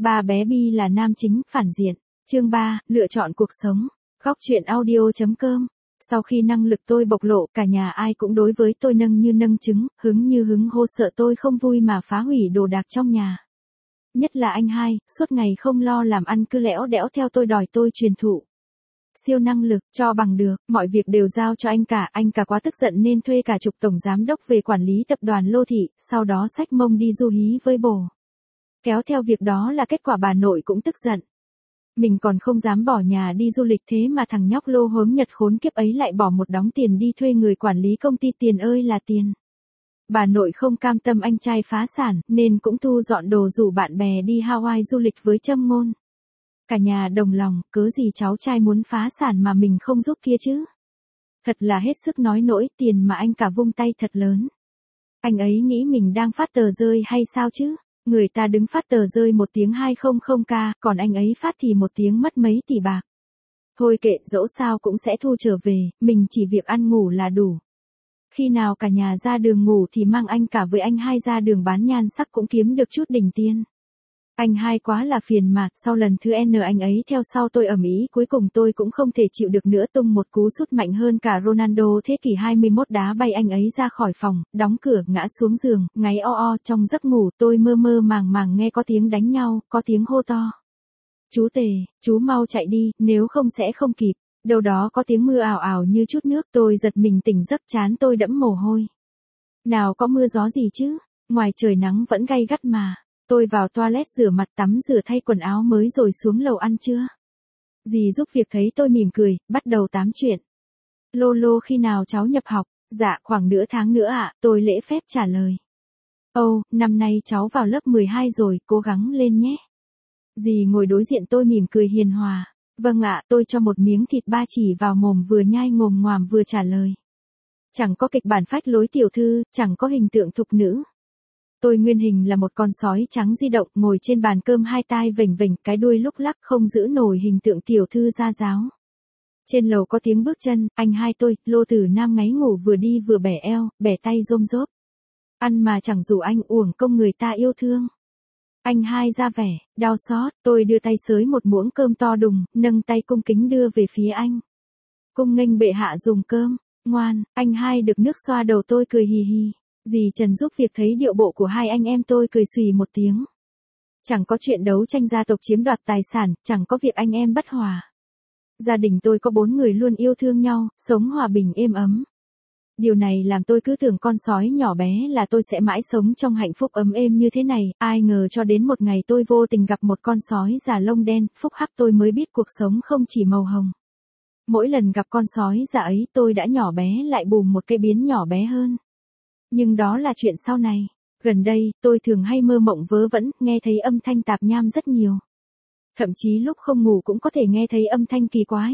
Ba bé Bi là nam chính, phản diện. Chương 3, lựa chọn cuộc sống. Góc truyện audio.com. Sau khi năng lực tôi bộc lộ, cả nhà ai cũng đối với tôi nâng như nâng trứng, hứng như hứng hô, sợ tôi không vui mà phá hủy đồ đạc trong nhà. Nhất là anh hai, suốt ngày không lo làm ăn cứ lẽo đẽo theo tôi đòi tôi truyền thụ siêu năng lực, cho bằng được, mọi việc đều giao cho anh cả quá tức giận nên thuê cả chục tổng giám đốc về quản lý tập đoàn Lô Thị, sau đó xách mông đi du hí với bồ. Kéo theo việc đó là kết quả bà nội cũng tức giận. Mình còn không dám bỏ nhà đi du lịch, thế mà thằng nhóc lô hốm Nhật khốn kiếp ấy lại bỏ một đống tiền đi thuê người quản lý công ty, tiền ơi là tiền. Bà nội không cam tâm anh trai phá sản, nên cũng thu dọn đồ rủ bạn bè đi Hawaii du lịch với châm ngôn. Cả nhà đồng lòng, cớ gì cháu trai muốn phá sản mà mình không giúp kia chứ. Thật là hết sức nói nỗi, tiền mà anh cả vung tay thật lớn. Anh ấy nghĩ mình đang phát tờ rơi hay sao chứ? Người ta đứng phát tờ rơi 1 tiếng 200k, còn anh ấy phát thì 1 tiếng mất mấy tỷ bạc. Thôi kệ, dẫu sao cũng sẽ thu trở về, mình chỉ việc ăn ngủ là đủ. Khi nào cả nhà ra đường ngủ thì mang anh cả với anh hai ra đường bán nhan sắc cũng kiếm được chút đỉnh tiền. Anh hai quá là phiền mà, sau lần thứ N anh ấy theo sau tôi ầm ĩ, cuối cùng tôi cũng không thể chịu được nữa, tung một cú sút mạnh hơn cả Ronaldo thế kỷ 21 đá bay anh ấy ra khỏi phòng, đóng cửa, ngã xuống giường, ngáy o. Trong giấc ngủ tôi mơ mơ màng màng nghe có tiếng đánh nhau, có tiếng hô to. Chú Tề, chú mau chạy đi, nếu không sẽ không kịp. Đâu đó có tiếng mưa ảo ảo như chút nước, tôi giật mình tỉnh giấc, trán tôi đẫm mồ hôi. Nào có mưa gió gì chứ, ngoài trời nắng vẫn gay gắt mà. Tôi vào toilet rửa mặt, tắm rửa, thay quần áo mới rồi xuống lầu ăn trưa. Dì giúp việc thấy tôi mỉm cười, bắt đầu tám chuyện. Lô khi nào cháu nhập học? Dạ khoảng nửa tháng nữa ạ, tôi lễ phép trả lời. Năm nay cháu vào lớp 12 rồi, cố gắng lên nhé. Dì ngồi đối diện tôi mỉm cười hiền hòa. Vâng ạ, tôi cho một miếng thịt ba chỉ vào mồm, vừa nhai ngồm ngoàm vừa trả lời. Chẳng có kịch bản phách lối tiểu thư, chẳng có hình tượng thục nữ. Tôi nguyên hình là một con sói trắng di động, ngồi trên bàn cơm, hai tai vểnh vểnh, cái đuôi lúc lắc, không giữ nổi hình tượng tiểu thư gia giáo. Trên lầu có tiếng bước chân, anh hai tôi, Lô Tử Nam ngáy ngủ vừa đi vừa bẻ eo, bẻ tay rôm rốp. Ăn mà chẳng rủ anh, uổng công người ta yêu thương. Anh hai ra vẻ đau xót, tôi đưa tay xới một muỗng cơm to đùng, nâng tay cung kính đưa về phía anh. Cung nghênh bệ hạ dùng cơm. Ngoan. Anh hai được nước xoa đầu tôi cười hì hì. Dì Trần giúp việc thấy điệu bộ của hai anh em tôi cười xùy một tiếng. Chẳng có chuyện đấu tranh gia tộc chiếm đoạt tài sản, chẳng có việc anh em bất hòa. Gia đình tôi có 4 người luôn yêu thương nhau, sống hòa bình êm ấm. Điều này làm tôi cứ tưởng con sói nhỏ bé là tôi sẽ mãi sống trong hạnh phúc ấm êm như thế này, ai ngờ cho đến một ngày tôi vô tình gặp một con sói già lông đen, phúc hắc tôi mới biết cuộc sống không chỉ màu hồng. Mỗi lần gặp con sói già ấy tôi đã nhỏ bé lại bùm một cái biến nhỏ bé hơn. Nhưng đó là chuyện sau này. Gần đây, tôi thường hay mơ mộng vớ vẩn, nghe thấy âm thanh tạp nham rất nhiều. Thậm chí lúc không ngủ cũng có thể nghe thấy âm thanh kỳ quái.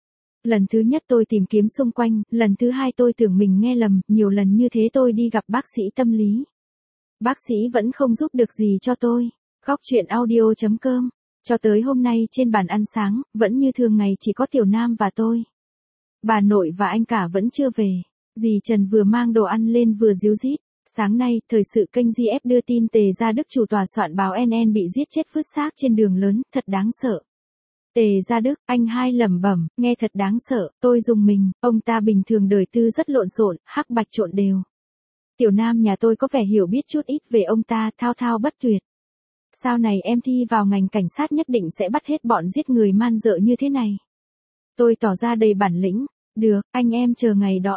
Lần thứ nhất tôi tìm kiếm xung quanh, lần thứ hai tôi tưởng mình nghe lầm, nhiều lần như thế tôi đi gặp bác sĩ tâm lý. Bác sĩ vẫn không giúp được gì cho tôi. Góc truyện audio.com. Cho tới hôm nay trên bàn ăn sáng, vẫn như thường ngày chỉ có Tiểu Nam và tôi. Bà nội và anh cả vẫn chưa về. Dì Trần vừa mang đồ ăn lên vừa díu dít. Sáng nay, thời sự kênh GF đưa tin Tề Gia Đức, chủ tòa soạn báo NN bị giết chết vứt xác trên đường lớn, thật đáng sợ. Tề Gia Đức, anh hai lẩm bẩm, nghe thật đáng sợ, tôi rùng mình, ông ta bình thường đời tư rất lộn xộn, hắc bạch trộn đều. Tiểu Nam nhà tôi có vẻ hiểu biết chút ít về ông ta, thao thao bất tuyệt. Sau này em thi vào ngành cảnh sát nhất định sẽ bắt hết bọn giết người man dợ như thế này. Tôi tỏ ra đầy bản lĩnh. Được, anh em chờ ngày đó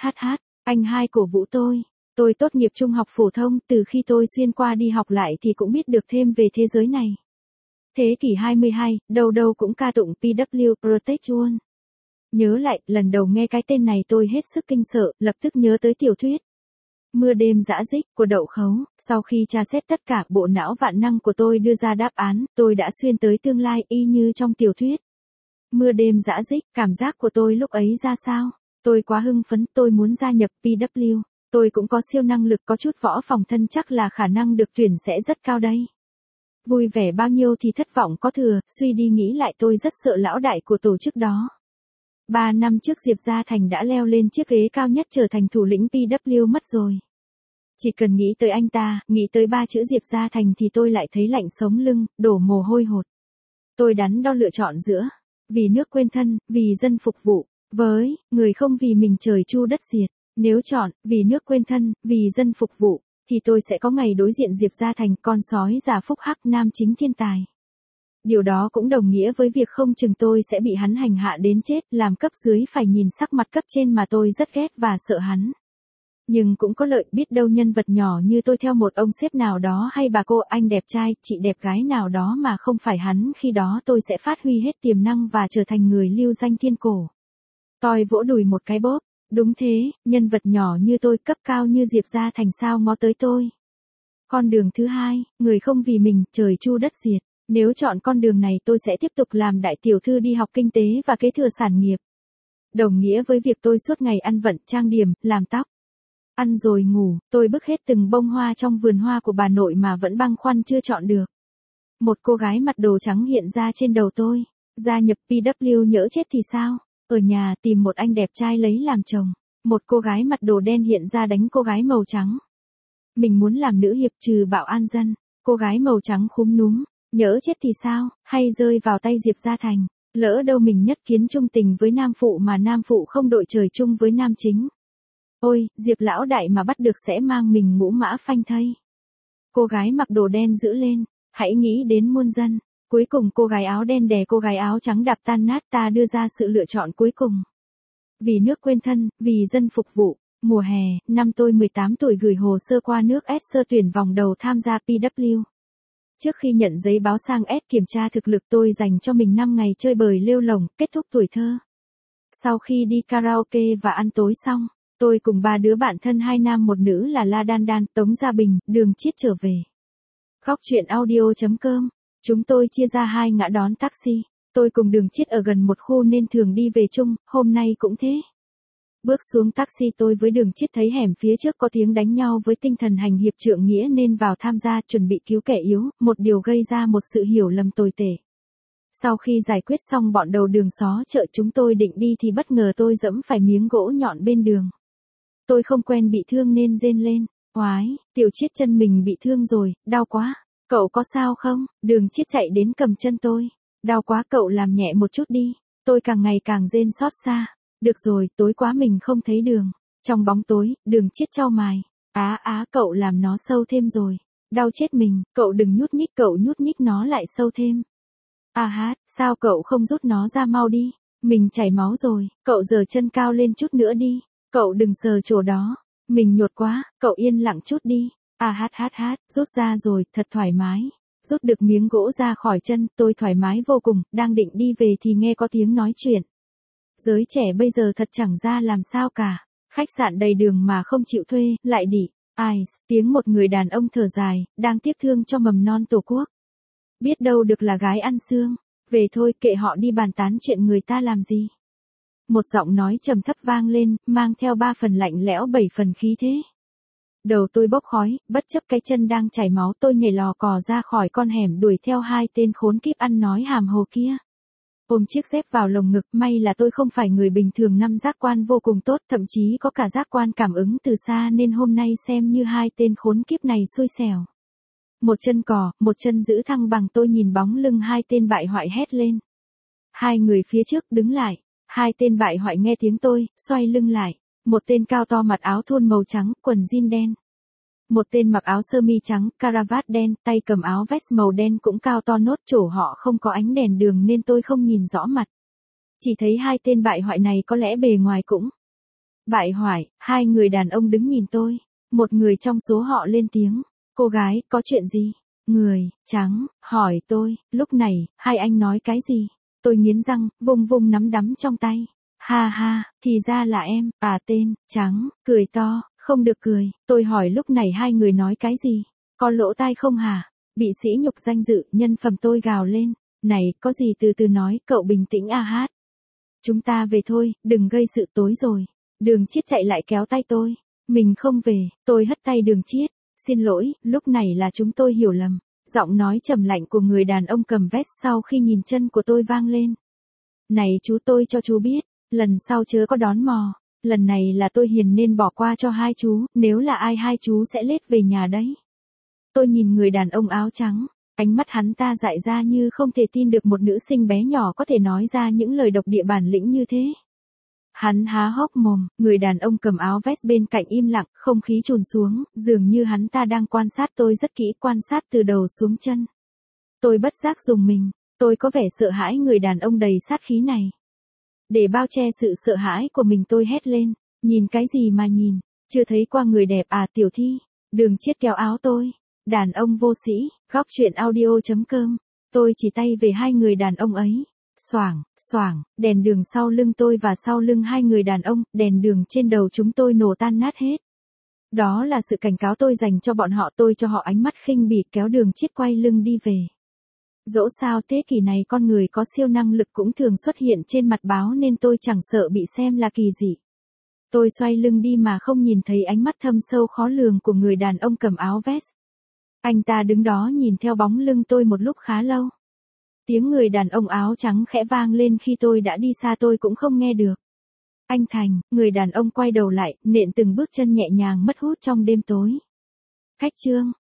anh hai cổ vũ tôi. Tôi tốt nghiệp trung học phổ thông, từ khi tôi xuyên qua đi học lại thì cũng biết được thêm về thế giới này. Thế kỷ 22, đâu đâu cũng ca tụng PW, Protection. Nhớ lại, lần đầu nghe cái tên này tôi hết sức kinh sợ, lập tức nhớ tới tiểu thuyết Mưa đêm dã dích của Đậu Khấu. Sau khi tra xét tất cả, bộ não vạn năng của tôi đưa ra đáp án, tôi đã xuyên tới tương lai y như trong tiểu thuyết Mưa đêm dã dích. Cảm giác của tôi lúc ấy ra sao? Tôi quá hưng phấn, tôi muốn gia nhập PW. Tôi cũng có siêu năng lực, có chút võ phòng thân, chắc là khả năng được tuyển sẽ rất cao đây. Vui vẻ bao nhiêu thì thất vọng có thừa, suy đi nghĩ lại tôi rất sợ lão đại của tổ chức đó. 3 năm trước Diệp Gia Thành đã leo lên chiếc ghế cao nhất trở thành thủ lĩnh PW mất rồi. Chỉ cần nghĩ tới anh ta, nghĩ tới ba chữ Diệp Gia Thành thì tôi lại thấy lạnh sống lưng, đổ mồ hôi hột. Tôi đắn đo lựa chọn giữa vì nước quên thân, vì dân phục vụ, với người không vì mình trời chu đất diệt. Nếu chọn vì nước quên thân, vì dân phục vụ, thì tôi sẽ có ngày đối diện Diệp Gia Thành, con sói già phúc hắc nam chính thiên tài. Điều đó cũng đồng nghĩa với việc không chừng tôi sẽ bị hắn hành hạ đến chết, làm cấp dưới phải nhìn sắc mặt cấp trên mà tôi rất ghét và sợ hắn. Nhưng cũng có lợi, biết đâu nhân vật nhỏ như tôi theo một ông sếp nào đó hay bà cô anh đẹp trai, chị đẹp gái nào đó mà không phải hắn, khi đó tôi sẽ phát huy hết tiềm năng và trở thành người lưu danh thiên cổ. Tôi vỗ đùi một cái bóp, đúng thế, nhân vật nhỏ như tôi, cấp cao như Diệp Gia Thành sao ngó tới tôi. Con đường thứ hai, người không vì mình, trời chu đất diệt. Nếu chọn con đường này tôi sẽ tiếp tục làm đại tiểu thư, đi học kinh tế và kế thừa sản nghiệp. Đồng nghĩa với việc tôi suốt ngày ăn vận, trang điểm, làm tóc. Ăn rồi ngủ, tôi bứt hết từng bông hoa trong vườn hoa của bà nội mà vẫn băn khoăn chưa chọn được. Một cô gái mặc đồ trắng hiện ra trên đầu tôi. Gia nhập PW nhỡ chết thì sao? Ở nhà tìm một anh đẹp trai lấy làm chồng. Một cô gái mặc đồ đen hiện ra đánh cô gái màu trắng. Mình muốn làm nữ hiệp trừ bạo an dân. Cô gái màu trắng khúm núm. Nhỡ chết thì sao? Hay rơi vào tay Diệp Gia Thành. Lỡ đâu mình nhất kiến trung tình với nam phụ mà nam phụ không đội trời chung với nam chính. Ôi, Diệp lão đại mà bắt được sẽ mang mình ngũ mã phanh thây. Cô gái mặc đồ đen giữ lên, hãy nghĩ đến muôn dân. Cuối cùng cô gái áo đen đè cô gái áo trắng đạp tan nát, ta đưa ra sự lựa chọn cuối cùng. Vì nước quên thân, vì dân phục vụ. Mùa hè, năm tôi 18 tuổi gửi hồ sơ qua nước S sơ tuyển vòng đầu tham gia PW. Trước khi nhận giấy báo sang S kiểm tra thực lực, tôi dành cho mình 5 ngày chơi bời lêu lồng, kết thúc tuổi thơ. Sau khi đi karaoke và ăn tối xong, tôi cùng 3 đứa bạn thân 2 nam 1 nữ là La Đan Đan, Tống Gia Bình, Đường Chiết trở về. Góc chuyện audio.com. Chúng tôi chia ra 2 ngã đón taxi. Tôi cùng Đường Chiết ở gần một khu nên thường đi về chung, hôm nay cũng thế. Bước xuống taxi tôi với Đường Chiết thấy hẻm phía trước có tiếng đánh nhau, với tinh thần hành hiệp trượng nghĩa nên vào tham gia, chuẩn bị cứu kẻ yếu, một điều gây ra một sự hiểu lầm tồi tệ. Sau khi giải quyết xong bọn đầu đường xó chợ, chúng tôi định đi thì bất ngờ tôi giẫm phải miếng gỗ nhọn bên đường. Tôi không quen bị thương nên rên lên, oái, Tiểu Chiết chân mình bị thương rồi, đau quá, cậu có sao không? Đường Chiết chạy đến cầm chân tôi, đau quá, cậu làm nhẹ một chút đi. Tôi càng ngày càng rên xót xa. Được rồi, tối quá mình không thấy đường. Trong bóng tối, Đường Chiết chau mày. Cậu làm nó sâu thêm rồi. Đau chết mình, cậu đừng nhúc nhích, cậu nhúc nhích nó lại sâu thêm. Sao cậu không rút nó ra mau đi? Mình chảy máu rồi, cậu giở chân cao lên chút nữa đi. Cậu đừng sờ chỗ đó. Mình nhột quá, cậu yên lặng chút đi. Rút ra rồi, thật thoải mái. Rút được miếng gỗ ra khỏi chân, tôi thoải mái vô cùng, đang định đi về thì nghe có tiếng nói chuyện. Giới trẻ bây giờ thật chẳng ra làm sao cả. Khách sạn đầy đường mà không chịu thuê, lại đỉ. Tiếng một người đàn ông thở dài, đang tiếc thương cho mầm non tổ quốc. Biết đâu được là gái ăn xương. Về thôi, kệ họ đi, bàn tán chuyện người ta làm gì. Một giọng nói trầm thấp vang lên, mang theo 3 phần lạnh lẽo 7 phần khí thế. Đầu tôi bốc khói, bất chấp cái chân đang chảy máu, tôi nhảy lò cò ra khỏi con hẻm, đuổi theo 2 tên khốn kiếp ăn nói hàm hồ kia. Ôm chiếc dép vào lồng ngực, may là tôi không phải người bình thường, 5 giác quan vô cùng tốt, thậm chí có cả giác quan cảm ứng từ xa, nên hôm nay xem như 2 tên khốn kiếp này xui xẻo. Một chân cò, một chân giữ thăng bằng, tôi nhìn bóng lưng 2 tên bại hoại hét lên. 2 người phía trước đứng lại. 2 tên bại hoại nghe tiếng tôi, xoay lưng lại. Một tên cao to mặc áo thun màu trắng, quần jean đen. Một tên mặc áo sơ mi trắng, caravat đen, tay cầm áo vest màu đen cũng cao to nốt, chỗ họ không có ánh đèn đường nên tôi không nhìn rõ mặt. Chỉ thấy 2 tên bại hoại này có lẽ bề ngoài cũng bại hoại. 2 người đàn ông đứng nhìn tôi. Một người trong số họ lên tiếng. Cô gái, có chuyện gì? Người trắng hỏi tôi. Lúc này, 2 anh nói cái gì? Tôi nghiến răng, vung vung nắm đấm trong tay. Thì ra là em. Tên trắng cười to. Không được cười. Tôi hỏi lúc này 2 người nói cái gì? Có lỗ tai không hả? Bị sỉ nhục danh dự, nhân phẩm, tôi gào lên. Này, có gì từ từ nói, cậu bình tĩnh. Chúng ta về thôi, đừng gây sự, tối rồi. Đường Chiết chạy lại kéo tay tôi. Mình không về. Tôi hất tay Đường Chiết. Xin lỗi, lúc này là chúng tôi hiểu lầm. Giọng nói trầm lạnh của người đàn ông cầm vest sau khi nhìn chân của tôi vang lên. Này chú, tôi cho chú biết, lần sau chớ có đón mò. lần này là tôi hiền nên bỏ qua cho hai chú, nếu là ai hai chú sẽ lết về nhà đấy. Tôi nhìn người đàn ông áo trắng, ánh mắt hắn ta dại ra như không thể tin được một nữ sinh bé nhỏ có thể nói ra những lời độc địa bản lĩnh như thế. Hắn há hốc mồm, người đàn ông cầm áo vest bên cạnh im lặng, không khí trùn xuống, dường như hắn ta đang quan sát tôi rất kỹ, quan sát từ đầu xuống chân. Tôi bất giác rùng mình, tôi có vẻ sợ hãi người đàn ông đầy sát khí này. Để bao che sự sợ hãi của mình tôi hét lên, nhìn cái gì mà nhìn, chưa thấy qua người đẹp à tiểu thi, Đường Chiết kéo áo tôi, đàn ông vô sĩ, góc truyện audio.com, tôi chỉ tay về hai người đàn ông ấy. Xoảng, xoảng, đèn đường sau lưng tôi và sau lưng hai người đàn ông, đèn đường trên đầu chúng tôi nổ tan nát hết. Đó là sự cảnh cáo tôi dành cho bọn họ, tôi cho họ ánh mắt khinh bỉ kéo Đường Chiết quay lưng đi về. Dẫu sao thế kỷ này con người có siêu năng lực cũng thường xuất hiện trên mặt báo nên tôi chẳng sợ bị xem là kỳ dị. Tôi xoay lưng đi mà không nhìn thấy ánh mắt thâm sâu khó lường của người đàn ông cầm áo vest. Anh ta đứng đó nhìn theo bóng lưng tôi một lúc khá lâu. Tiếng người đàn ông áo trắng khẽ vang lên khi tôi đã đi xa tôi cũng không nghe được. Anh Thành, người đàn ông quay đầu lại, nện từng bước chân nhẹ nhàng mất hút trong đêm tối. Khách Trương,